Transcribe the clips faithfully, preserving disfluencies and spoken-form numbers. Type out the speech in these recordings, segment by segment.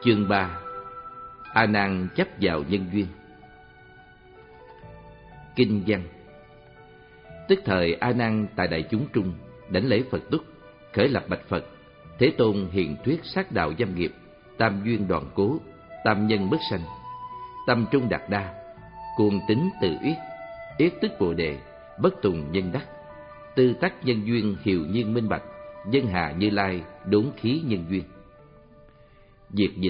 Chương ba. A Nan chấp vào nhân duyên. Kinh văn. Tức thời A Nan tại đại chúng trung đảnh lễ Phật túc, khởi lập bạch Phật: Thế Tôn hiền thuyết sát đạo dâm nghiệp, tam duyên đoàn cố, tam nhân bất sanh, tâm trung đạt đa, cuồng tính tự yết, yết tức bồ đề, bất tùng nhân đắc, tư tắc nhân duyên hiệu nhiên minh bạch, dân hà Như Lai đốn khí nhân duyên. Diệt dịch.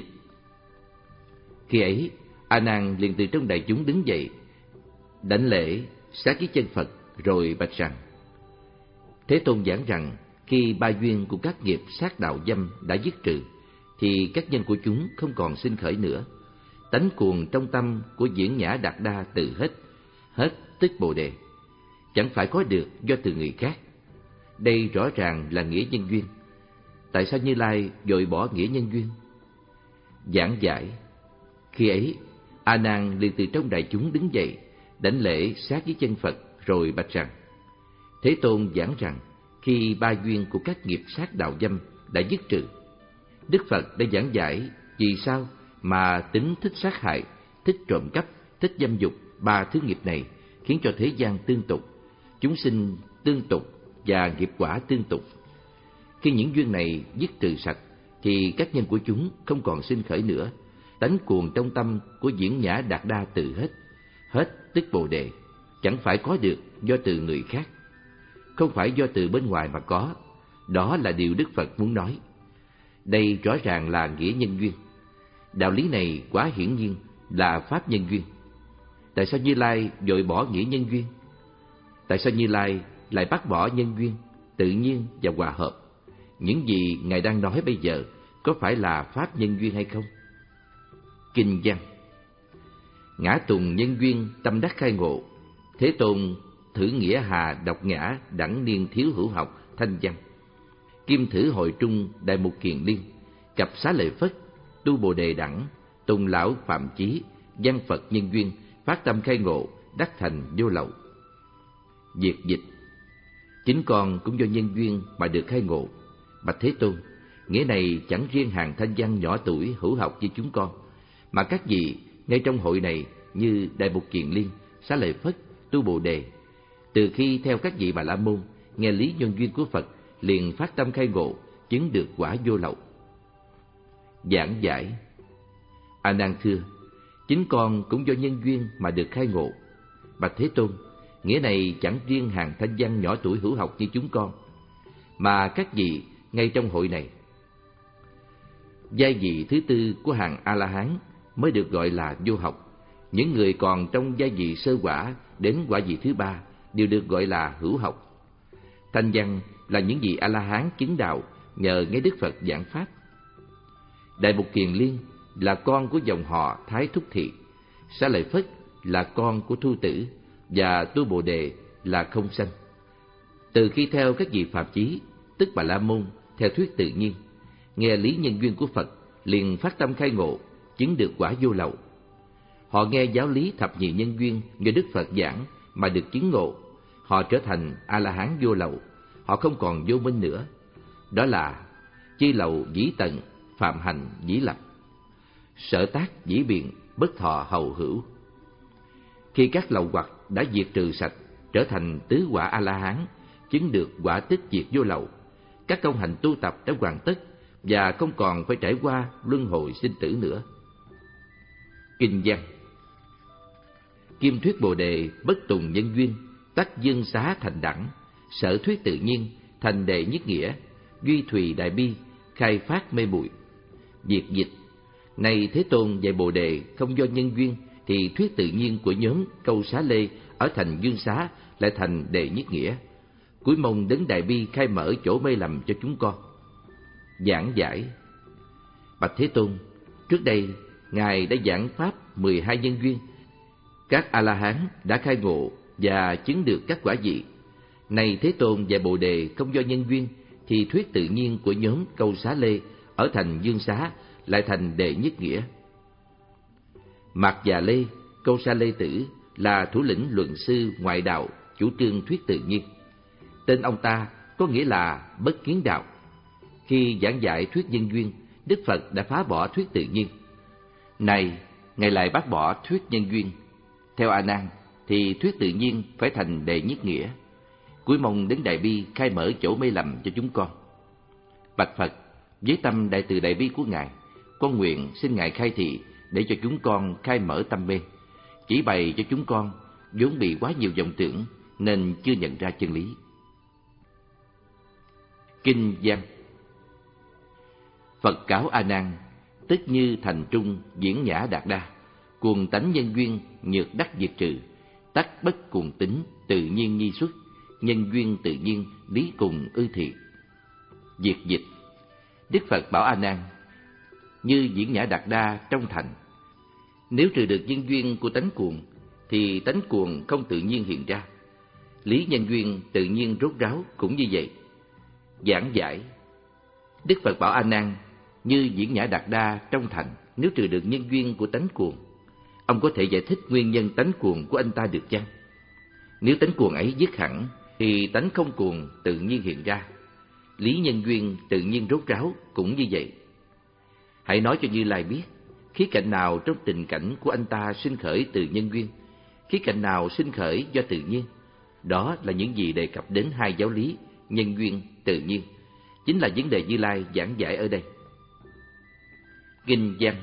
Khi ấy, A Nan liền từ trong đại chúng đứng dậy, đảnh lễ sát với chân Phật, rồi bạch rằng: Thế Tôn giảng rằng khi ba duyên của các nghiệp sát đạo dâm đã dứt trừ, thì các nhân của chúng không còn sinh khởi nữa. Tánh cuồng trong tâm của diễn nhã đạt đa tự hết, hết tức bồ đề, chẳng phải có được do từ người khác. Đây rõ ràng là nghĩa nhân duyên. Tại sao Như Lai vội bỏ nghĩa nhân duyên? Giảng giải. Khi ấy, A Nan liền từ trong đại chúng đứng dậy, đảnh lễ sát với chân Phật, rồi bạch rằng: Thế Tôn giảng rằng khi ba duyên của các nghiệp sát đạo dâm đã dứt trừ, Đức Phật đã giảng giải vì sao mà tính thích sát hại, thích trộm cắp, thích dâm dục, ba thứ nghiệp này khiến cho thế gian tương tục, chúng sinh tương tục và nghiệp quả tương tục. Khi những duyên này dứt trừ sạch, thì các nhân của chúng không còn sinh khởi nữa. Tánh cuồng trong tâm của diễn nhã đạt đa tự hết, hết tức bồ đề, chẳng phải có được do từ người khác, không phải do từ bên ngoài mà có. Đó là điều Đức Phật muốn nói. Đây rõ ràng là nghĩa nhân duyên. Đạo lý này quá hiển nhiên là pháp nhân duyên. Tại sao Như Lai vội bỏ nghĩa nhân duyên? Tại sao Như Lai lại bác bỏ nhân duyên, tự nhiên và hòa hợp? Những gì Ngài đang nói bây giờ có phải là pháp nhân duyên hay không? Kinh văn. Ngã tùng nhân duyên tâm đắc khai ngộ, Thế Tôn thử nghĩa hà độc ngã đẳng niên thiếu hữu học thanh văn. Kim thử hội trung đại mục kiền liên, cặp xá lợi Phất, tu bồ đề đẳng, tùng lão phạm chí, văn Phật nhân duyên, phát tâm khai ngộ, đắc thành vô lậu. Diệt dịch. Chính con cũng do nhân duyên mà được khai ngộ. Bạch Thế Tôn, nghĩa này chẳng riêng hàng thanh văn nhỏ tuổi hữu học như chúng con, mà các vị ngay trong hội này như Đại Mục Kiền Liên, Xá Lợi Phất, tu bồ đề, từ khi theo các vị Bà La Môn nghe lý nhân duyên của Phật, liền phát tâm khai ngộ, chứng được quả vô lậu. Giảng giải. A Nan thưa: Chính con cũng do nhân duyên mà được khai ngộ. Bạch Thế Tôn, nghĩa này chẳng riêng hàng thanh văn nhỏ tuổi hữu học như chúng con, mà các vị ngay trong hội này. Giai vị thứ tư của hàng A-la-hán mới được gọi là vô học. Những người còn trong giai vị sơ quả đến quả vị thứ ba đều được gọi là hữu học. Thanh văn là những vị A-la-hán chứng đạo nhờ nghe Đức Phật giảng pháp. Đại Mục Kiền Liên là con của dòng họ Thái Thúc Thị, Xá Lợi Phất là con của Thu Tử, và tu bồ đề là không sanh. Từ khi theo các vị Phạm Chí, tức Bà La Môn, theo thuyết tự nhiên, nghe lý nhân duyên của Phật, liền phát tâm khai ngộ, chứng được quả vô lậu. Họ nghe giáo lý thập nhị nhân duyên do Đức Phật giảng mà được chứng ngộ, họ trở thành A-la-hán vô lậu. Họ không còn vô minh nữa. Đó là chi lậu dĩ tận, phạm hành dĩ lập, sở tác dĩ biện, bất thọ hầu hữu. Khi các lậu hoặc đã diệt trừ sạch, trở thành tứ quả A-la-hán, chứng được quả tích diệt vô lậu, các công hành tu tập đã hoàn tất và không còn phải trải qua luân hồi sinh tử nữa. Kinh văn. Kim thuyết bồ đề bất tùng nhân duyên, tắc dương xá thành đẳng, sở thuyết tự nhiên thành đệ nhất nghĩa, duy thùy đại bi, khai phát mê muội. Diệt dịch. Này Thế Tôn dạy bồ đề không do nhân duyên, thì thuyết tự nhiên của nhóm câu xá lê ở thành dương xá lại thành đệ nhất nghĩa. Cuối mong đấng đại bi khai mở chỗ mê lầm cho chúng con. Giảng giải. Bạch Thế Tôn, trước đây Ngài đã giảng pháp mười hai nhân duyên. Các A-la-hán đã khai ngộ và chứng được các quả vị. Này Thế Tôn dạy bồ đề không do nhân duyên, thì thuyết tự nhiên của nhóm câu xá lê ở thành dương xá lại thành đệ nhất nghĩa. Mạc Già Lê, câu Sa Lê Tử là thủ lĩnh luận sư ngoại đạo chủ trương thuyết tự nhiên. Tên ông ta có nghĩa là bất kiến đạo. Khi giảng giải thuyết nhân duyên Đức Phật đã phá bỏ thuyết tự nhiên. Này, Ngài lại bác bỏ thuyết nhân duyên. Theo A Nan thì thuyết tự nhiên phải thành đệ nhất nghĩa. Cuối mong đến Đại Bi khai mở chỗ mê lầm cho chúng con. Bạch Phật, với tâm đại từ đại bi của Ngài, con nguyện xin Ngài khai thị để cho chúng con khai mở tâm mê, chỉ bày cho chúng con vốn bị quá nhiều vọng tưởng nên chưa nhận ra chân lý. Kinh văn. Phật cáo A Nan, tức như thành trung diễn nhã đạt đa, cuồng tánh nhân duyên nhược đắc diệt trừ, tắc bất cuồng tính tự nhiên nhi xuất, nhân duyên tự nhiên lý cùng ư thị. Diệt dịch. Đức Phật bảo A Nan, như diễn nhã đạt đa trong thành, nếu trừ được nhân duyên của tánh cuồng thì tánh cuồng không tự nhiên hiện ra. Lý nhân duyên tự nhiên rốt ráo cũng như vậy. Giảng giải. Đức Phật bảo A Nan, như diễn nhã đạt đa trong thành, nếu trừ được nhân duyên của tánh cuồng, ông có thể giải thích nguyên nhân tánh cuồng của anh ta được chăng? Nếu tánh cuồng ấy dứt hẳn thì tánh không cuồng tự nhiên hiện ra. Lý nhân duyên tự nhiên rốt ráo cũng như vậy. Hãy nói cho Như Lai biết, khía cạnh nào trong tình cảnh của anh ta sinh khởi từ nhân duyên, khía cạnh nào sinh khởi do tự nhiên. Đó là những gì đề cập đến hai giáo lý nhân duyên, tự nhiên, chính là vấn đề Như Lai giảng giải ở đây. Kinh văn.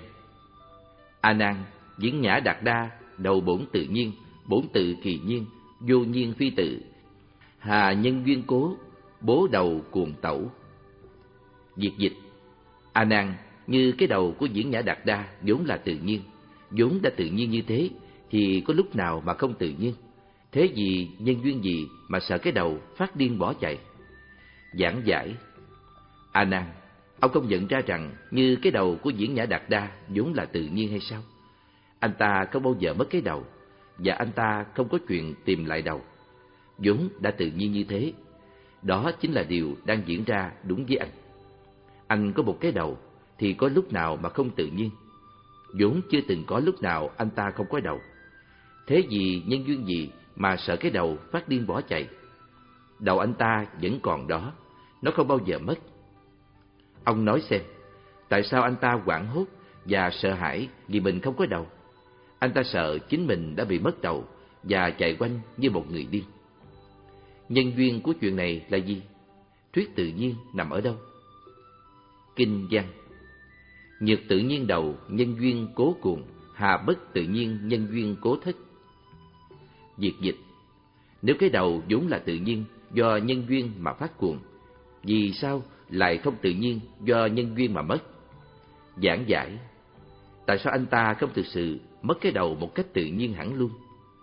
A Nan, diễn nhã đạt đa đầu bổn tự nhiên, bổn tự kỳ nhiên, vô nhiên phi tự, hà nhân duyên cố, bố đầu cuồng tẩu. Diệt dịch. A Nan, như cái đầu của diễn nhã đạt đa vốn là tự nhiên, vốn đã tự nhiên như thế thì có lúc nào mà không tự nhiên? Thế gì nhân duyên gì mà sợ cái đầu phát điên bỏ chạy? Giảng giải. A Nan, ông không nhận ra rằng như cái đầu của diễn nhã đạt đa vốn là tự nhiên hay sao? Anh ta không bao giờ mất cái đầu, và anh ta không có chuyện tìm lại đầu, vốn đã tự nhiên như thế. Đó chính là điều đang diễn ra đúng với anh. Anh có một cái đầu thì có lúc nào mà không tự nhiên? Vốn chưa từng có lúc nào anh ta không có đầu. Thế gì nhân duyên gì mà sợ cái đầu phát điên bỏ chạy? Đầu anh ta vẫn còn đó, nó không bao giờ mất. Ông nói xem, tại sao anh ta hoảng hốt và sợ hãi vì mình không có đầu? Anh ta sợ chính mình đã bị mất đầu và chạy quanh như một người điên. Nhân duyên của chuyện này là gì? Thuyết tự nhiên nằm ở đâu? Kinh văn. Nhược tự nhiên đầu, nhân duyên cố cuồng, hà bất tự nhiên nhân duyên cố thất. Diệt dịch. Nếu cái đầu vốn là tự nhiên do nhân duyên mà phát cuồng, vì sao lại không tự nhiên do nhân duyên mà mất? Giảng giải. Tại sao anh ta không thực sự mất cái đầu một cách tự nhiên hẳn luôn?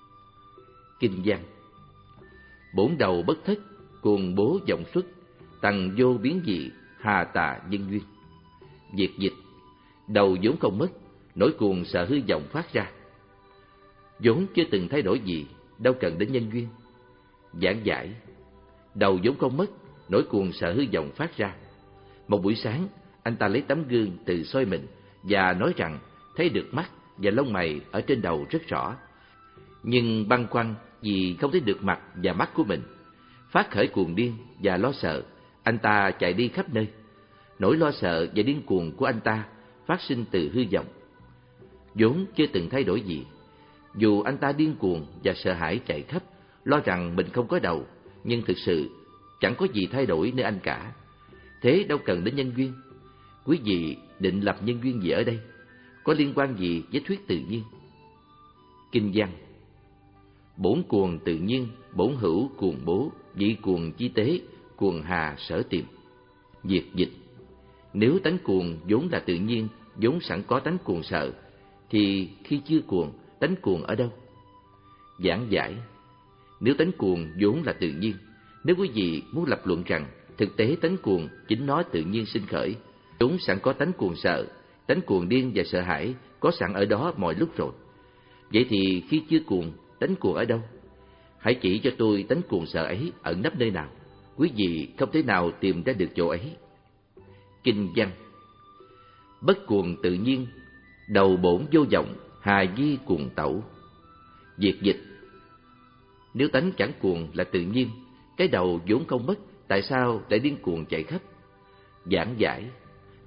Kinh văn. Bổn đầu bất thất, cuồng bố vọng xuất, tầng vô biến dị, hà tà nhân duyên. Diệt dịch. Đầu vốn không mất, nỗi cuồng sợ hư vọng phát ra. Vốn chưa từng thay đổi gì, đâu cần đến nhân duyên. Giảng giải. Đầu vốn không mất, nỗi cuồng sợ hư vọng phát ra. Một buổi sáng, anh ta lấy tấm gương tự soi mình và nói rằng thấy được mắt và lông mày ở trên đầu rất rõ. Nhưng băn khoăn vì không thấy được mặt và mắt của mình. Phát khởi cuồng điên và lo sợ, anh ta chạy đi khắp nơi. Nỗi lo sợ và điên cuồng của anh ta phát sinh từ hư vọng, vốn chưa từng thay đổi gì. Dù anh ta điên cuồng và sợ hãi chạy khắp, lo rằng mình không có đầu, nhưng thực sự chẳng có gì thay đổi nơi anh cả. Thế đâu cần đến nhân duyên. Quý vị định lập nhân duyên gì ở đây? Có liên quan gì với thuyết tự nhiên? Kinh văn. Bổn cuồng tự nhiên, bổn hữu cuồng bố, dị cuồng chi tế, cuồng hà sở tìm. Diệt dịch. Nếu tánh cuồng vốn là tự nhiên, vốn sẵn có tánh cuồng sợ, thì khi chưa cuồng, tánh cuồng ở đâu? Giảng giải. Nếu tánh cuồng vốn là tự nhiên, nếu quý vị muốn lập luận rằng thực tế tánh cuồng chính nó tự nhiên sinh khởi, vốn sẵn có tánh cuồng sợ, tánh cuồng điên và sợ hãi có sẵn ở đó mọi lúc rồi, vậy thì khi chưa cuồng, tánh cuồng ở đâu? Hãy chỉ cho tôi tánh cuồng sợ ấy ẩn nấp nơi nào. Quý vị không thể nào tìm ra được chỗ ấy. Kinh văn. Bất cuồng tự nhiên, đầu bổn vô vọng, hà di cuồng tẩu. Diệt dịch. Nếu tánh chẳng cuồng là tự nhiên, cái đầu vốn không mất, tại sao lại điên cuồng chạy khắp? Giảng giải.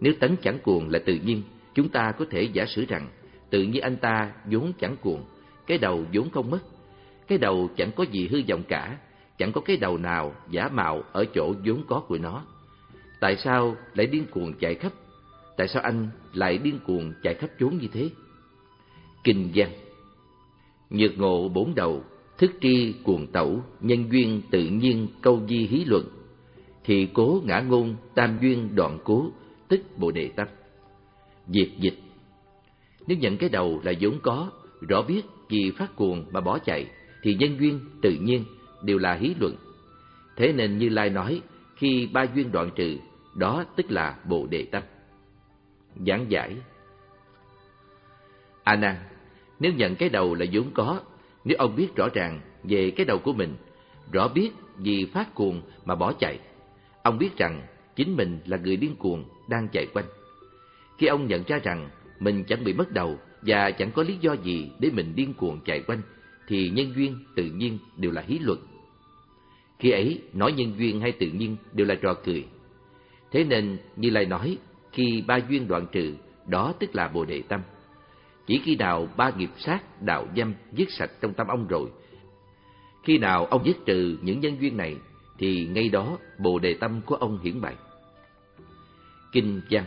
Nếu tánh chẳng cuồng là tự nhiên, chúng ta có thể giả sử rằng tự nhiên anh ta vốn chẳng cuồng, cái đầu vốn không mất. Cái đầu chẳng có gì hư vọng cả, chẳng có cái đầu nào giả mạo ở chỗ vốn có của nó. Tại sao lại điên cuồng chạy khắp? Tại sao anh lại điên cuồng chạy khắp chốn như thế? Kinh văn: Nhược ngộ bốn đầu, thức tri cuồng tẩu, nhân duyên tự nhiên câu di hí luận. Thì cố ngã ngôn, tam duyên đoạn cố, tức bồ đề tâm. Diệt dịch: Nếu nhận cái đầu là vốn có, rõ biết vì phát cuồng mà bỏ chạy, thì nhân duyên tự nhiên đều là hí luận. Thế nên Như Lai nói, khi ba duyên đoạn trừ, đó tức là bồ đề tâm. Giảng giải: A Nan, nếu nhận cái đầu là vốn có, nếu ông biết rõ ràng về cái đầu của mình, rõ biết vì phát cuồng mà bỏ chạy, ông biết rằng chính mình là người điên cuồng đang chạy quanh. Khi ông nhận ra rằng mình chẳng bị mất đầu và chẳng có lý do gì để mình điên cuồng chạy quanh, thì nhân duyên tự nhiên đều là hí luận. Khi ấy, nói nhân duyên hay tự nhiên đều là trò cười. Thế nên Như Lai nói, khi ba duyên đoạn trừ, đó tức là bồ đề tâm. Chỉ khi nào ba nghiệp sát, đạo dâm dứt sạch trong tâm ông rồi, khi nào ông dứt trừ những nhân duyên này, thì ngay đó bồ đề tâm của ông hiển bày. Kinh văn: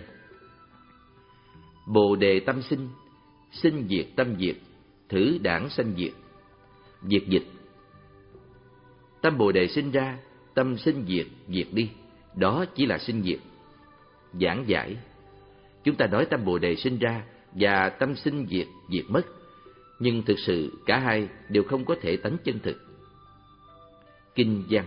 Bồ đề tâm sinh, sinh diệt tâm diệt, thử đảng sanh diệt. Diệt dịch: Tâm bồ đề sinh ra, tâm sinh diệt, diệt đi, đó chỉ là sinh diệt. Giảng giải: Chúng ta nói tâm bồ đề sinh ra và tâm sinh diệt, diệt mất, nhưng thực sự cả hai đều không có thể tánh chân thực. Kinh văn: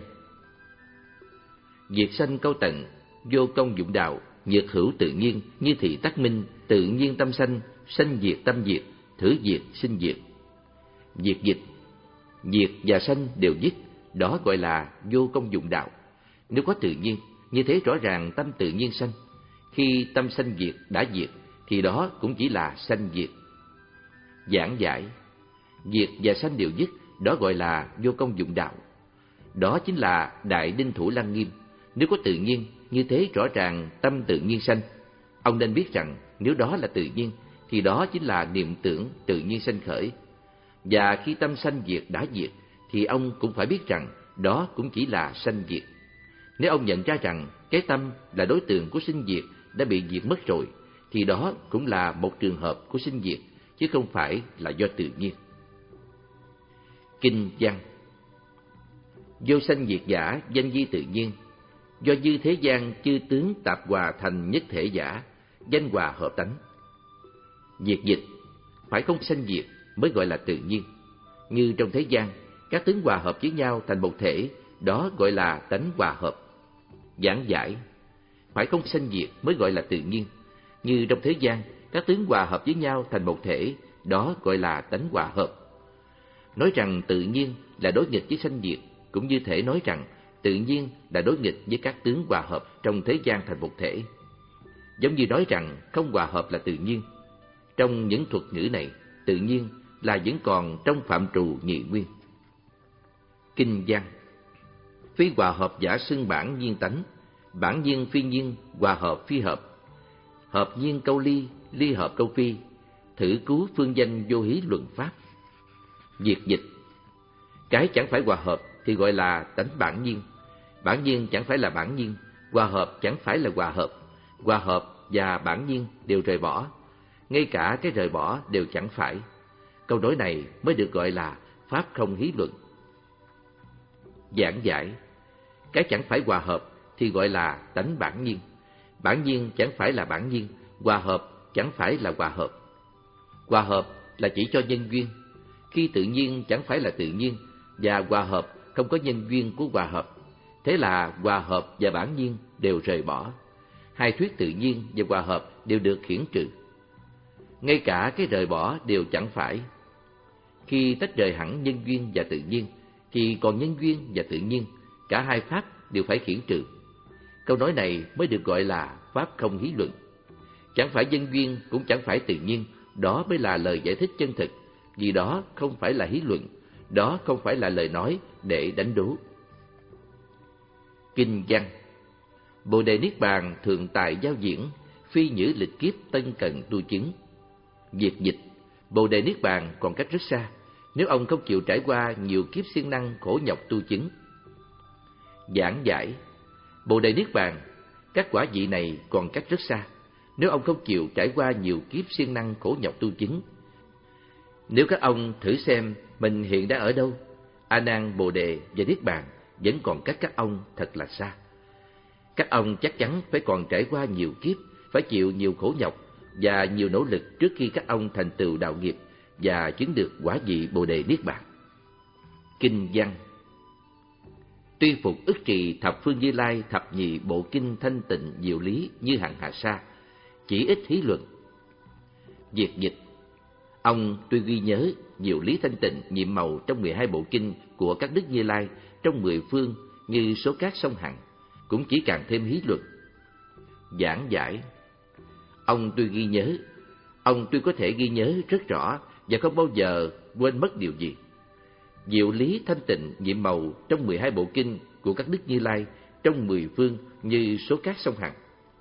Diệt sanh câu tận, vô công dụng đạo, nhược hữu tự nhiên, như thị tắc minh, tự nhiên tâm sanh, sanh diệt tâm diệt, thử diệt sinh diệt. Diệt dịch: Diệt và sanh đều dứt, đó gọi là vô công dụng đạo. Nếu có tự nhiên, như thế rõ ràng tâm tự nhiên sanh. Khi tâm sanh diệt đã diệt, thì đó cũng chỉ là sanh diệt. Giảng giải: Diệt và sanh đều dứt, đó gọi là vô công dụng đạo. Đó chính là Đại Đinh Thủ Lăng Nghiêm. Nếu có tự nhiên, như thế rõ ràng tâm tự nhiên sanh. Ông nên biết rằng nếu đó là tự nhiên, thì đó chính là niệm tưởng tự nhiên sanh khởi. Và khi tâm sanh diệt đã diệt, thì ông cũng phải biết rằng đó cũng chỉ là sanh diệt. Nếu ông nhận ra rằng cái tâm là đối tượng của sinh diệt đã bị diệt mất rồi, thì đó cũng là một trường hợp của sinh diệt, chứ không phải là do tự nhiên. Kinh văn: Vô sanh diệt giả, danh di tự nhiên, do dư thế gian chư tướng tạp hòa thành nhất thể giả, danh hòa hợp tánh. Diệt dịch: Phải không sanh diệt mới gọi là tự nhiên. Như trong thế gian, các tướng hòa hợp với nhau thành một thể, đó gọi là tánh hòa hợp. Giảng giải: Phải không sanh diệt mới gọi là tự nhiên. Như trong thế gian, các tướng hòa hợp với nhau thành một thể, đó gọi là tánh hòa hợp. Nói rằng tự nhiên là đối nghịch với sanh diệt, cũng như thể nói rằng tự nhiên là đối nghịch với các tướng hòa hợp trong thế gian thành một thể. Giống như nói rằng không hòa hợp là tự nhiên. Trong những thuật ngữ này, tự nhiên là vẫn còn trong phạm trù nhị nguyên. Kinh văn: Phi hòa hợp giả xưng bản nhiên tánh, bản nhiên phi nhiên, hòa hợp phi hợp. Hợp nhiên câu ly, ly hợp câu phi, thử cứu phương danh vô hí luận pháp. Diệt dịch: Cái chẳng phải hòa hợp thì gọi là tánh bản nhiên, bản nhiên chẳng phải là bản nhiên, hòa hợp chẳng phải là hòa hợp, hòa hợp và bản nhiên đều rời bỏ, ngay cả cái rời bỏ đều chẳng phải. Câu nói này mới được gọi là pháp không hí luận. Giảng giải: Cái chẳng phải hòa hợp thì gọi là tánh bản nhiên, bản nhiên chẳng phải là bản nhiên, hòa hợp chẳng phải là hòa hợp. Hòa hợp là chỉ cho nhân duyên, khi tự nhiên chẳng phải là tự nhiên, và hòa hợp không có nhân duyên của hòa hợp. Thế là hòa hợp và bản nhiên đều rời bỏ. Hai thuyết tự nhiên và hòa hợp đều được khiển trừ. Ngay cả cái rời bỏ đều chẳng phải. Khi tách rời hẳn nhân duyên và tự nhiên, thì còn nhân duyên và tự nhiên, cả hai pháp đều phải khiển trừ. Câu nói này mới được gọi là pháp không hí luận. Chẳng phải nhân duyên cũng chẳng phải tự nhiên, đó mới là lời giải thích chân thực, vì đó không phải là hí luận, đó không phải là lời nói để đánh đố. Kinh văn: Bồ đề niết bàn thường tại giao diễn, phi nhữ lịch kiếp tân cần tu chứng. Diệt dịch, Bồ Đề Niết Bàn còn cách rất xa, nếu ông không chịu trải qua nhiều kiếp siêng năng khổ nhọc tu chứng. Giảng giải, Bồ Đề Niết Bàn, các quả vị này còn cách rất xa, nếu ông không chịu trải qua nhiều kiếp siêng năng khổ nhọc tu chứng. Nếu các ông thử xem mình hiện đang ở đâu, A Nan, Bồ Đề và Niết Bàn vẫn còn cách các ông thật là xa. Các ông chắc chắn phải còn trải qua nhiều kiếp, phải chịu nhiều khổ nhọc và nhiều nỗ lực trước khi các ông thành tựu đạo nghiệp và chứng được quả vị Bồ Đề Niết Bàn. Kinh văn, tuy phục ức trì thập phương Như Lai thập nhị bộ kinh thanh tịnh diệu lý như hằng hà sa, chỉ ít hí luận. Diệt dịch, ông tuy ghi nhớ diệu lý thanh tịnh nhiệm màu trong mười hai bộ kinh của các đức Như Lai trong mười phương như số cát sông Hằng, cũng chỉ càng thêm hí luận. Giảng giải, ông tuy ghi nhớ, ông tuy có thể ghi nhớ rất rõ và không bao giờ quên mất điều gì. Diệu lý thanh tịnh nhiệm màu trong mười hai bộ kinh của các đức Như Lai trong mười phương như số cát sông Hằng.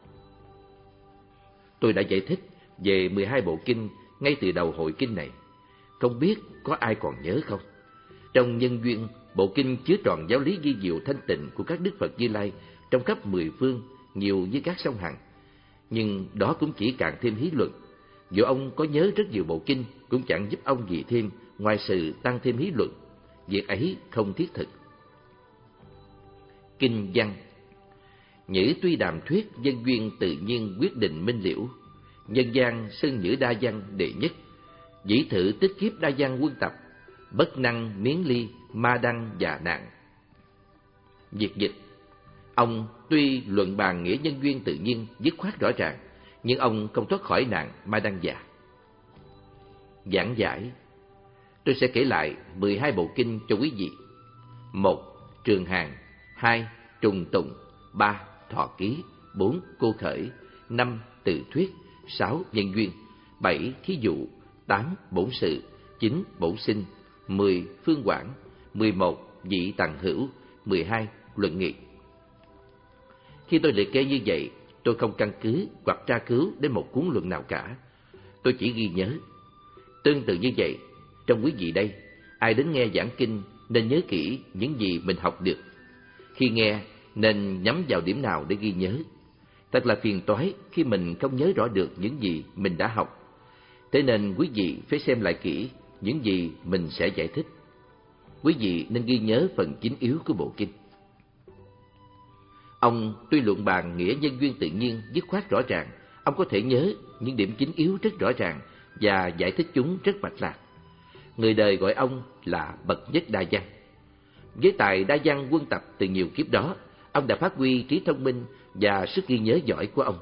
Tôi đã giải thích về mười hai bộ kinh ngay từ đầu hội kinh này, không biết có ai còn nhớ không? Trong nhân duyên, bộ kinh chứa trọn giáo lý vi diệu thanh tịnh của các đức Phật Như Lai trong khắp mười phương nhiều như các sông Hằng, nhưng đó cũng chỉ càng thêm hí luận. Dù ông có nhớ rất nhiều bộ kinh cũng chẳng giúp ông gì thêm ngoài sự tăng thêm hí luận, việc ấy không thiết thực. Kinh văn, nhữ tuy đàm thuyết dân duyên tự nhiên quyết định minh liễu, nhân gian xưng nhữ đa văn đệ nhất, dĩ thử tích kiếp đa văn quân tập, bất năng miến ly ma đăng và nạn. Diệt dịch, ông tuy luận bàn nghĩa nhân duyên tự nhiên dứt khoát rõ ràng, nhưng ông không thoát khỏi nạn ma đăng già. Giảng giải, tôi sẽ kể lại mười hai bộ kinh cho quý vị. Một, Trường Hàng. Hai, Trùng Tùng. Ba, Thọ Ký. Bốn, Cô Khởi. Năm, Tự Thuyết. Sáu, Nhân Duyên. Bảy, Thí Dụ. Tám, Bổn Sự. Chín, Bổn Sinh. Mười, Phương Quảng. Mười một, Dị Tằng Hữu. Mười hai, Luận Nghị. Khi tôi liệt kê như vậy, tôi không căn cứ hoặc tra cứu đến một cuốn luận nào cả. Tôi chỉ ghi nhớ. Tương tự như vậy, trong quý vị đây, ai đến nghe giảng kinh nên nhớ kỹ những gì mình học được. Khi nghe, nên nhắm vào điểm nào để ghi nhớ. Thật là phiền toái khi mình không nhớ rõ được những gì mình đã học. Thế nên quý vị phải xem lại kỹ những gì mình sẽ giải thích. Quý vị nên ghi nhớ phần chính yếu của bộ kinh. Ông tuy luận bàn nghĩa nhân duyên tự nhiên dứt khoát rõ ràng, ông có thể nhớ những điểm chính yếu rất rõ ràng và giải thích chúng rất mạch lạc. Người đời gọi ông là bậc nhất đa văn. Với tài đa văn quân tập từ nhiều kiếp đó, ông đã phát huy trí thông minh và sức ghi nhớ giỏi của ông.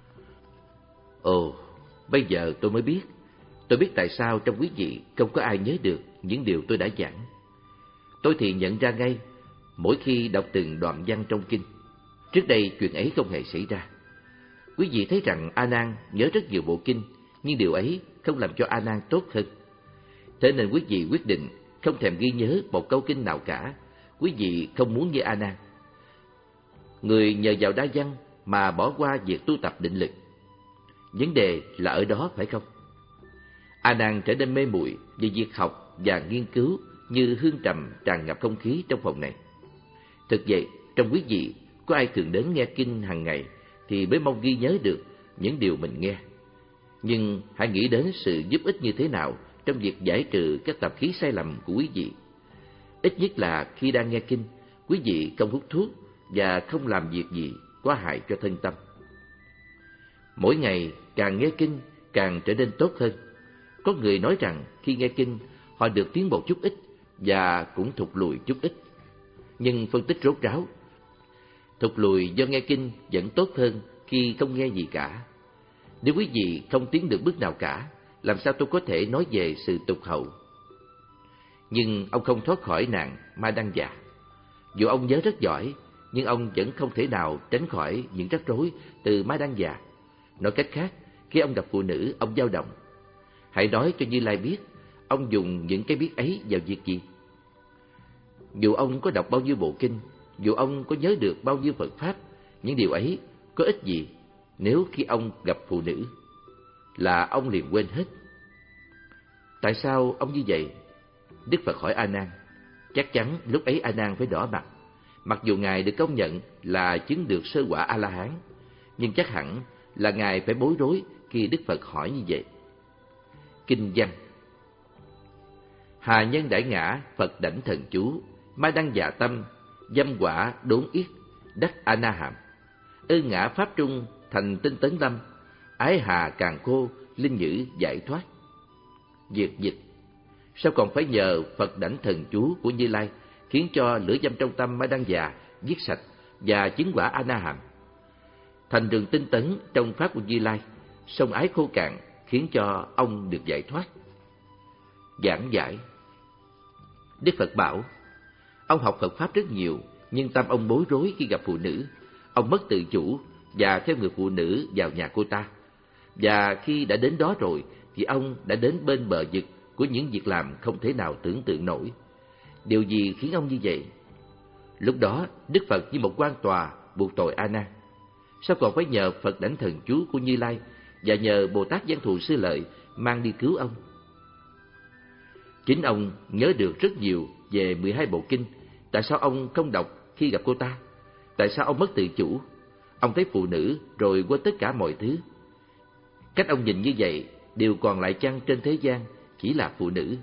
Ồ, bây giờ tôi mới biết, tôi biết tại sao trong quý vị không có ai nhớ được những điều tôi đã giảng. Tôi thì nhận ra ngay mỗi khi đọc từng đoạn văn trong kinh. Trước đây chuyện ấy không hề xảy ra. Quý vị thấy rằng A Nan nhớ rất nhiều bộ kinh, nhưng điều ấy không làm cho A Nan tốt hơn. Thế nên quý vị quyết định không thèm ghi nhớ một câu kinh nào cả. Quý vị không muốn như A Nan, người nhờ vào đa văn mà bỏ qua việc tu tập định lực. Vấn đề là ở đó phải không? A Nan trở nên mê muội về việc học và nghiên cứu như hương trầm tràn ngập không khí trong phòng này. Thực vậy, trong quý vị có ai thường đến nghe kinh hàng ngày thì mới mong ghi nhớ được những điều mình nghe. Nhưng hãy nghĩ đến sự giúp ích như thế nào trong việc giải trừ các tập khí sai lầm của quý vị. Ít nhất là khi đang nghe kinh, quý vị không hút thuốc và không làm việc gì có hại cho thân tâm. Mỗi ngày càng nghe kinh càng trở nên tốt hơn. Có người nói rằng khi nghe kinh họ được tiến bộ chút ít và cũng thụt lùi chút ít. Nhưng phân tích rốt ráo, thụt lùi do nghe kinh vẫn tốt hơn khi không nghe gì cả. Nếu quý vị không tiến được bước nào cả, làm sao tôi có thể nói về sự tụt hậu? Nhưng ông không thoát khỏi nạn ma đăng già. Dù ông nhớ rất giỏi, nhưng ông vẫn không thể nào tránh khỏi những rắc rối từ ma đăng già. Nói cách khác, khi ông gặp phụ nữ, ông dao động. Hãy nói cho Như Lai biết, ông dùng những cái biết ấy vào việc gì? Dù ông có đọc bao nhiêu bộ kinh, dù ông có nhớ được bao nhiêu Phật Pháp, những điều ấy có ích gì nếu khi ông gặp phụ nữ là ông liền quên hết. Tại sao ông như vậy? Đức Phật hỏi A Nan. Chắc chắn lúc ấy A Nan phải đỏ mặt, mặc dù ngài được công nhận là chứng được sơ quả A La Hán, nhưng chắc hẳn là ngài phải bối rối khi Đức Phật hỏi như vậy. Kinh văn: Hà nhân đại ngã, Phật đảnh thần chú, ma đăng dạ tâm, dâm quả đốn yết, đắc A Na Hàm. Ư ngã pháp trung, thành tinh tấn lâm, ái hà càng khô, linh nhữ giải thoát. Việt dịch: Sao còn phải nhờ Phật đảnh thần chú của Như Lai khiến cho lửa dâm trong tâm ma đăng già giết sạch và chứng quả A Na Hàm? Thành rừng tinh tấn trong pháp của Như Lai, sông ái khô cạn khiến cho ông được giải thoát. Giảng giải: Đức Phật bảo, ông học Phật pháp rất nhiều, nhưng tâm ông bối rối khi gặp phụ nữ. Ông mất tự chủ và theo người phụ nữ vào nhà cô ta. Và khi đã đến đó rồi thì ông đã đến bên bờ vực của những việc làm không thể nào tưởng tượng nổi. Điều gì khiến ông như vậy? Lúc đó Đức Phật như một quan tòa buộc tội A Nan. Sao còn phải nhờ Phật đảnh thần chú của Như Lai và nhờ Bồ Tát Văn Thù Sư Lợi mang đi cứu ông? Chính ông nhớ được rất nhiều về mười hai bộ kinh. Tại sao ông không đọc khi gặp cô ta? Tại sao ông mất tự chủ? Ông thấy phụ nữ rồi quên tất cả mọi thứ. Cách ông nhìn như vậy, điều còn lại chăng trên thế gian chỉ là phụ nữ?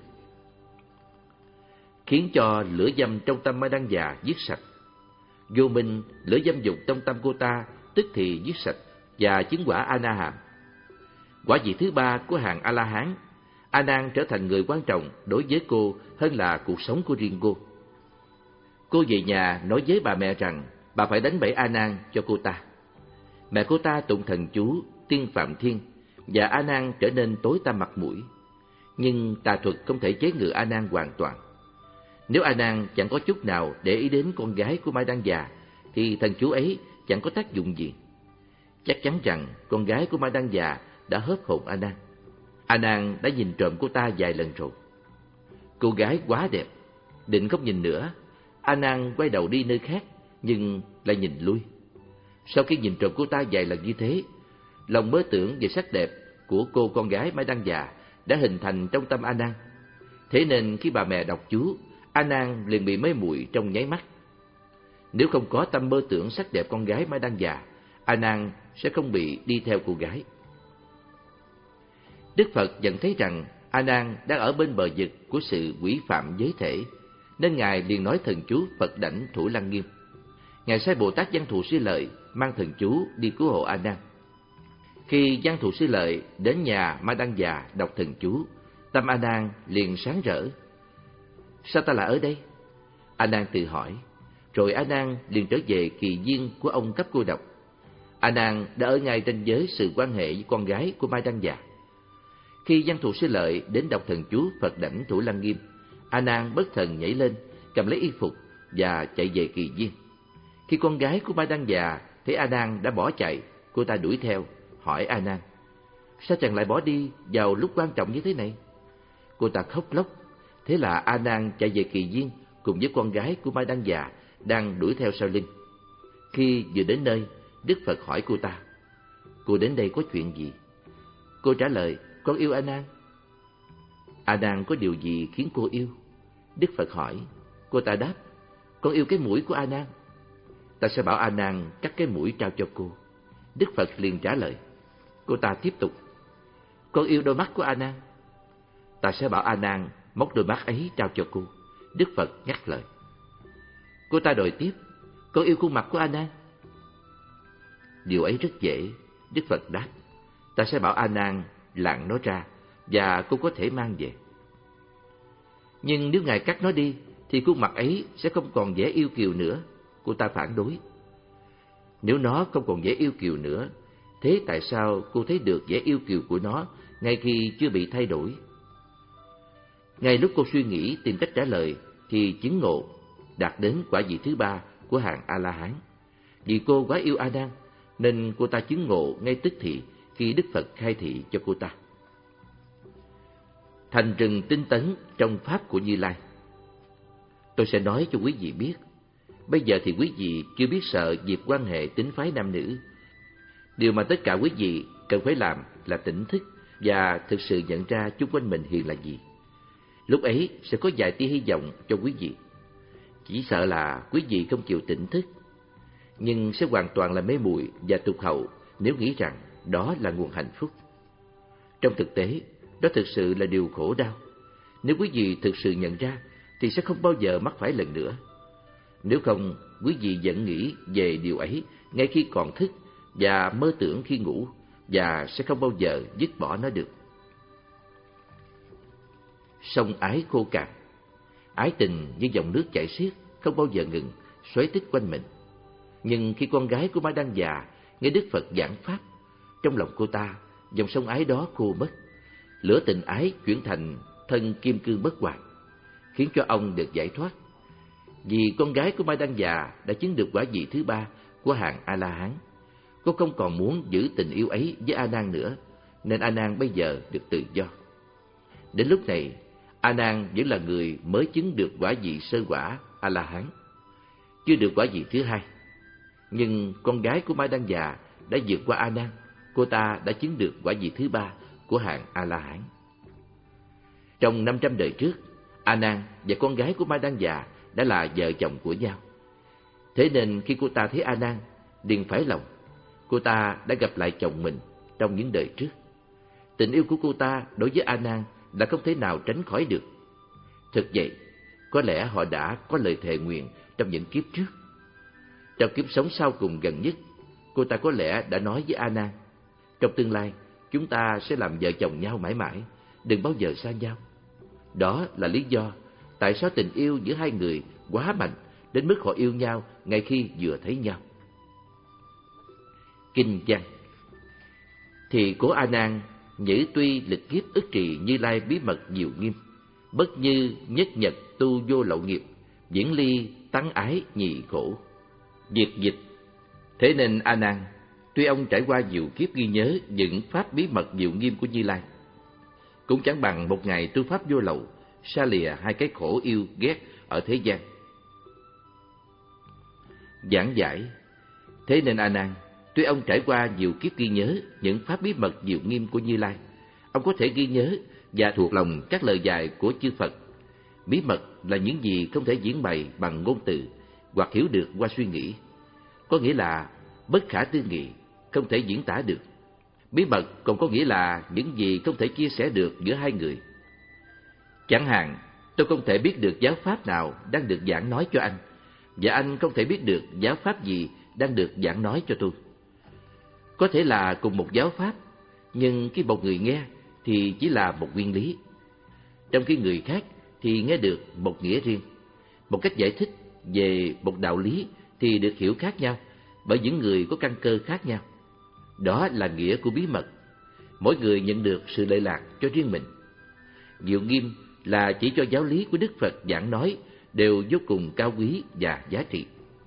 Khiến cho lửa dâm trong tâm ma đăng già giết sạch. Vô minh lửa dâm dục trong tâm cô ta tức thì giết sạch và chứng quả A Na Hàm. Quả vị thứ ba của hàng A La Hán, A Nan trở thành người quan trọng đối với cô hơn là cuộc sống của riêng cô. Cô về nhà nói với bà mẹ rằng bà phải đánh bẫy A Nan cho cô ta. Mẹ cô ta tụng thần chú Tiên Phạm Thiên và A Nan trở nên tối tăm mặt mũi. Nhưng tà thuật không thể chế ngự A Nan hoàn toàn. Nếu A Nan chẳng có chút nào để ý đến con gái của Ma Đăng già thì thần chú ấy chẳng có tác dụng gì. Chắc chắn rằng con gái của Ma Đăng già đã hớp hồn A Nan. A Nan đã nhìn trộm cô ta vài lần rồi. Cô gái quá đẹp, định không nhìn nữa. A Nan quay đầu đi nơi khác nhưng lại nhìn lui. Sau khi nhìn trộm cô ta vài lần như thế, lòng mơ tưởng về sắc đẹp của cô con gái Ma Đăng già đã hình thành trong tâm A Nan. Thế nên khi bà mẹ đọc chú, A Nan liền bị mê muội trong nháy mắt. Nếu không có tâm mơ tưởng sắc đẹp con gái Ma Đăng già, A Nan sẽ không bị đi theo cô gái. Đức Phật nhận thấy rằng A Nan đang ở bên bờ vực của sự quỷ phạm giới thể, nên ngài liền nói thần chú Phật đảnh Thủ Lăng Nghiêm. Ngài sai Bồ Tát Văn Thù Sư Lợi mang thần chú đi cứu hộ A Nan. Khi Văn Thù Sư Lợi đến nhà Ma Đăng già đọc thần chú, tâm A Nan liền sáng rỡ. Sao ta lại ở đây? A Nan tự hỏi. Rồi A Nan liền trở về kỳ viên của ông cấp cô độc. A Nan đã ở ngay ranh giới sự quan hệ với con gái của Ma Đăng già. Khi Văn Thù Sư Lợi đến đọc thần chú Phật đảnh Thủ Lăng Nghiêm, A Nan bất thần nhảy lên, cầm lấy y phục và chạy về kỳ viên. Khi con gái của Ma Đăng già thấy A Nan đã bỏ chạy, cô ta đuổi theo, hỏi A Nan: Sao chàng lại bỏ đi vào lúc quan trọng như thế này? Cô ta khóc lóc. Thế là A Nan chạy về kỳ viên cùng với con gái của Ma Đăng già đang đuổi theo sau lưng. Khi vừa đến nơi, Đức Phật hỏi cô ta: Cô đến đây có chuyện gì? Cô trả lời: Con yêu A Nan. A Nan có điều gì khiến cô yêu? Đức Phật hỏi. Cô ta đáp: Con yêu cái mũi của A Nan. Ta sẽ bảo A Nan cắt cái mũi trao cho cô. Đức Phật liền trả lời. Cô ta tiếp tục: Con yêu đôi mắt của A Nan. Ta sẽ bảo A Nan móc đôi mắt ấy trao cho cô. Đức Phật ngắt lời. Cô ta đòi tiếp: Con yêu khuôn mặt của A Nan. Điều ấy rất dễ. Đức Phật đáp. Ta sẽ bảo A Nan lạng nó ra và cô có thể mang về. Nhưng nếu ngài cắt nó đi thì khuôn mặt ấy sẽ không còn dễ yêu kiều nữa. Cô ta phản đối. Nếu nó không còn dễ yêu kiều nữa, thế tại sao cô thấy được vẻ yêu kiều của nó ngay khi chưa bị thay đổi? Ngay lúc cô suy nghĩ tìm cách trả lời thì chứng ngộ đạt đến quả vị thứ ba của hàng A La Hán. Vì cô quá yêu A Nan nên cô ta chứng ngộ ngay tức thì khi Đức Phật khai thị cho cô ta. Thành rừng tinh tấn trong pháp của Như Lai. Tôi sẽ nói cho quý vị biết. Bây giờ thì quý vị chưa biết sợ việc quan hệ tín phái nam nữ. Điều mà tất cả quý vị cần phải làm là tỉnh thức và thực sự nhận ra chung quanh mình hiện là gì. Lúc ấy sẽ có vài tia hy vọng cho quý vị. Chỉ sợ là quý vị không chịu tỉnh thức, nhưng sẽ hoàn toàn là mê muội và tụt hậu nếu nghĩ rằng đó là nguồn hạnh phúc. Trong thực tế, đó thực sự là điều khổ đau. Nếu quý vị thực sự nhận ra thì sẽ không bao giờ mắc phải lần nữa. Nếu không, quý vị vẫn nghĩ về điều ấy ngay khi còn thức và mơ tưởng khi ngủ, và sẽ không bao giờ dứt bỏ nó được. Sông ái khô cạn. Ái tình như dòng nước chảy xiết, không bao giờ ngừng, xoáy tích quanh mình. Nhưng khi con gái của Ma Đăng Già nghe Đức Phật giảng pháp, trong lòng cô ta, dòng sông ái đó khô mất. Lửa tình ái chuyển thành thân kim cương bất hoại, khiến cho ông được giải thoát. Vì con gái của Ma Đăng Già đã chứng được quả vị thứ ba của hạng A-la-hán. Cô không còn muốn giữ tình yêu ấy với A Nan nữa, nên A Nan bây giờ được tự do. Đến lúc này, A Nan vẫn là người mới chứng được quả vị sơ quả A-la-hán, chưa được quả vị thứ hai. Nhưng con gái của Ma Đăng Già đã vượt qua A Nan, cô ta đã chứng được quả vị thứ ba của hạng A-la-hán. Trong năm trăm đời trước, A Nan và con gái của Ma Đăng Già đã là vợ chồng của nhau. Thế nên khi cô ta thấy A Nan, liền phải lòng, cô ta đã gặp lại chồng mình trong những đời trước. Tình yêu của cô ta đối với A Nan là không thể nào tránh khỏi được. Thực vậy, có lẽ họ đã có lời thề nguyện trong những kiếp trước. Trong kiếp sống sau cùng gần nhất, cô ta có lẽ đã nói với A Nan, trong tương lai chúng ta sẽ làm vợ chồng nhau mãi mãi, đừng bao giờ xa nhau. Đó là lý do tại sao tình yêu giữa hai người quá mạnh đến mức họ yêu nhau ngay khi vừa thấy nhau. Kinh văn. Thì cố A Nan nhữ tuy lực kiếp ức trì Như Lai bí mật diệu nghiêm, bất như nhất nhật tu vô lậu nghiệp, viễn ly tắng ái nhị khổ. Việt dịch. Thế nên A Nan, tuy ông trải qua nhiều kiếp ghi nhớ những pháp bí mật diệu nghiêm của Như Lai, cũng chẳng bằng một ngày tu pháp vô lậu, xa lìa hai cái khổ yêu ghét ở thế gian. Giảng giải. Thế nên A Nan, tuy ông trải qua nhiều kiếp ghi nhớ những pháp bí mật diệu nghiêm của Như Lai, ông có thể ghi nhớ và thuộc lòng các lời dạy của chư Phật. Bí mật là những gì không thể diễn bày bằng ngôn từ hoặc hiểu được qua suy nghĩ, có nghĩa là bất khả tư nghị, không thể diễn tả được. Bí mật còn có nghĩa là những gì không thể chia sẻ được giữa hai người. Chẳng hạn, tôi không thể biết được giáo pháp nào đang được giảng nói cho anh, và anh không thể biết được giáo pháp gì đang được giảng nói cho tôi. Có thể là cùng một giáo pháp, nhưng khi một người nghe thì chỉ là một nguyên lý, trong khi người khác thì nghe được một nghĩa riêng. Một cách giải thích về một đạo lý thì được hiểu khác nhau bởi những người có căn cơ khác nhau. Đó là nghĩa của bí mật. Mỗi người nhận được sự lợi lạc cho riêng mình. Diệu nghiêm là chỉ cho giáo lý của Đức Phật giảng nói đều vô cùng cao quý và giá trị.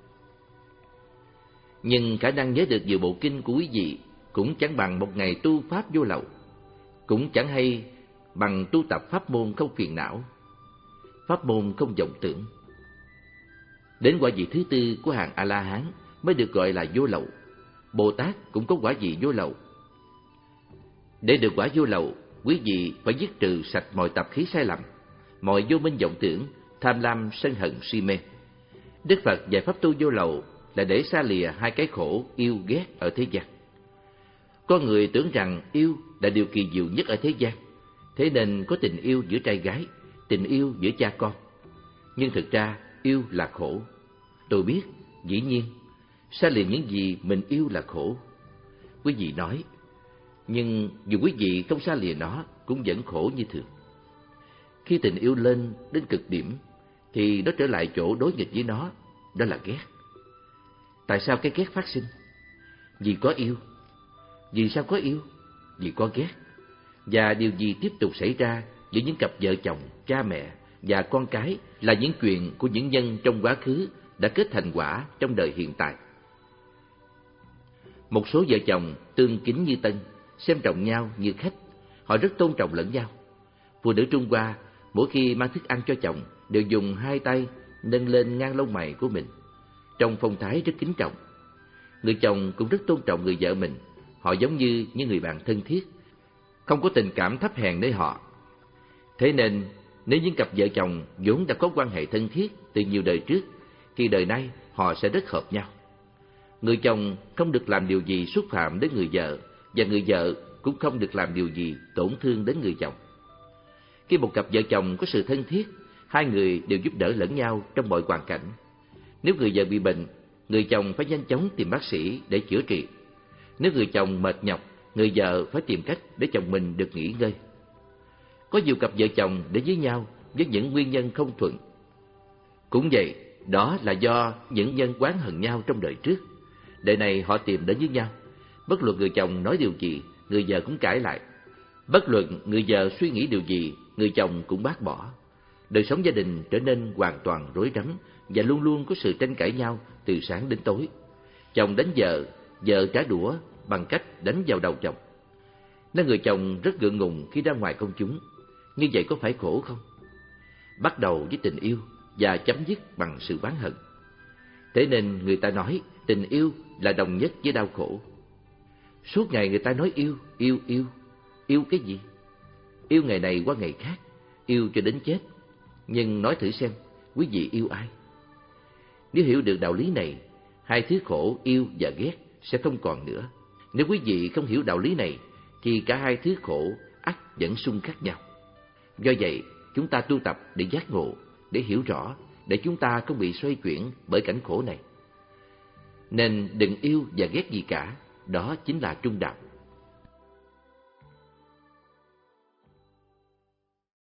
Nhưng khả năng nhớ được nhiều bộ kinh của quý vị cũng chẳng bằng một ngày tu pháp vô lậu, cũng chẳng hay bằng tu tập pháp môn không phiền não, pháp môn không vọng tưởng. Đến quả vị thứ tư của hàng A-la-hán mới được gọi là vô lậu. Bồ Tát cũng có quả vị vô lậu. Để được quả vô lậu, quý vị phải dứt trừ sạch mọi tập khí sai lầm, mọi vô minh vọng tưởng, tham lam, sân hận, si mê. Đức Phật dạy pháp tu vô lậu là để xa lìa hai cái khổ yêu ghét ở thế gian. Có người tưởng rằng yêu là điều kỳ diệu nhất ở thế gian, thế nên có tình yêu giữa trai gái, tình yêu giữa cha con. Nhưng thực ra yêu là khổ. Tôi biết, dĩ nhiên, xa lìa những gì mình yêu là khổ. Quý vị nói, nhưng dù quý vị không xa lìa nó cũng vẫn khổ như thường. Khi tình yêu lên đến cực điểm thì nó trở lại chỗ đối nghịch với nó, đó là ghét. Tại sao cái ghét phát sinh? Vì có yêu. Vì sao có yêu? Vì có ghét. Và điều gì tiếp tục xảy ra giữa những cặp vợ chồng, cha mẹ và con cái là những chuyện của những nhân trong quá khứ đã kết thành quả trong đời hiện tại. Một số vợ chồng tương kính như tân, xem trọng nhau như khách, họ rất tôn trọng lẫn nhau. Phụ nữ Trung Hoa mỗi khi mang thức ăn cho chồng đều dùng hai tay nâng lên ngang lông mày của mình, trong phong thái rất kính trọng. Người chồng cũng rất tôn trọng người vợ mình, họ giống như những người bạn thân thiết, không có tình cảm thấp hèn nơi họ. Thế nên, nếu những cặp vợ chồng vốn đã có quan hệ thân thiết từ nhiều đời trước, thì đời nay họ sẽ rất hợp nhau. Người chồng không được làm điều gì xúc phạm đến người vợ, và người vợ cũng không được làm điều gì tổn thương đến người chồng. Khi một cặp vợ chồng có sự thân thiết, hai người đều giúp đỡ lẫn nhau trong mọi hoàn cảnh. Nếu người vợ bị bệnh, người chồng phải nhanh chóng tìm bác sĩ để chữa trị. Nếu người chồng mệt nhọc, người vợ phải tìm cách để chồng mình được nghỉ ngơi. Có nhiều cặp vợ chồng đến với nhau với những nguyên nhân không thuận. Cũng vậy, đó là do những nhân oán hận nhau trong đời trước. Đời này họ tìm đến với nhau. Bất luận người chồng nói điều gì, người vợ cũng cãi lại. Bất luận người vợ suy nghĩ điều gì, người chồng cũng bác bỏ. Đời sống gia đình trở nên hoàn toàn rối rắm và luôn luôn có sự tranh cãi nhau từ sáng đến tối. Chồng đánh vợ, vợ trả đũa bằng cách đánh vào đầu chồng. Nên người chồng rất ngượng ngùng khi ra ngoài công chúng. Như vậy có phải khổ không? Bắt đầu với tình yêu và chấm dứt bằng sự oán hận. Thế nên người ta nói tình yêu là đồng nhất với đau khổ. Suốt ngày người ta nói yêu, yêu, yêu. Yêu cái gì? Yêu ngày này qua ngày khác, yêu cho đến chết. Nhưng nói thử xem, quý vị yêu ai? Nếu hiểu được đạo lý này, hai thứ khổ yêu và ghét sẽ không còn nữa. Nếu quý vị không hiểu đạo lý này, thì cả hai thứ khổ ắt vẫn xung khắc nhau. Do vậy, chúng ta tu tập để giác ngộ, để hiểu rõ, để chúng ta không bị xoay chuyển bởi cảnh khổ này. Nên đừng yêu và ghét gì cả, đó chính là trung đạo.